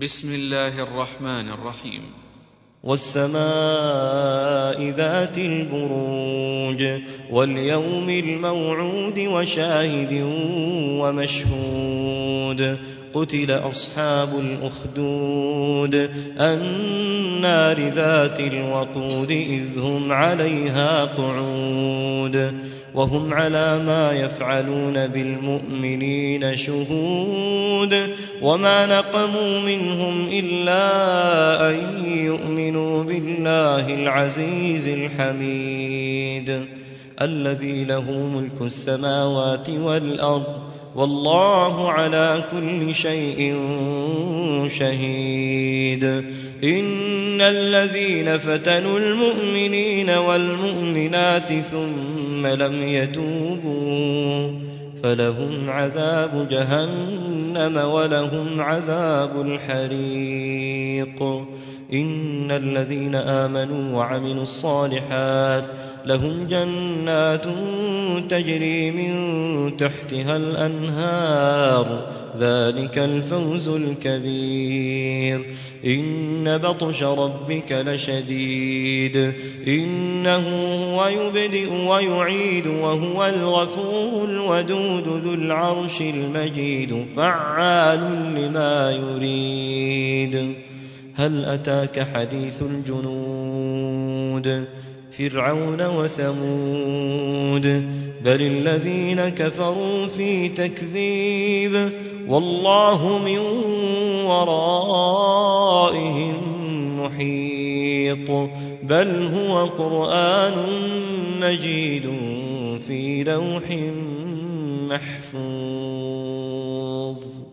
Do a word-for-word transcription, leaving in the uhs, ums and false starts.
بسم الله الرحمن الرحيم. والسماء ذات البروج واليوم الموعود وشاهد ومشهود قتل أصحاب الأخدود النار ذات الوقود إذ هم عليها قعود وهم على ما يفعلون بالمؤمنين شهود وما نقموا منهم إلا أن يؤمنوا بالله العزيز الحميد الذي له ملك السماوات والأرض والله على كل شيء شهيد. إن الذين فتنوا المؤمنين والمؤمنات ثم لم يتوبوا فلهم عذاب جهنم ولهم عذاب الحريق. إن الذين آمنوا وعملوا الصالحات لهم جنات تجري من تحتها الأنهار ذلك الفوز الكبير. إن بطش ربك لشديد إنه هو يبدئ ويعيد وهو الغفور الودود ذو العرش المجيد فعال لما يريد. هل أتاك حديث الجنود فرعون وثمود بل الذين كفروا في تكذيب والله من ورائهم محيط بل هو قرآن مجيد في لوح محفوظ.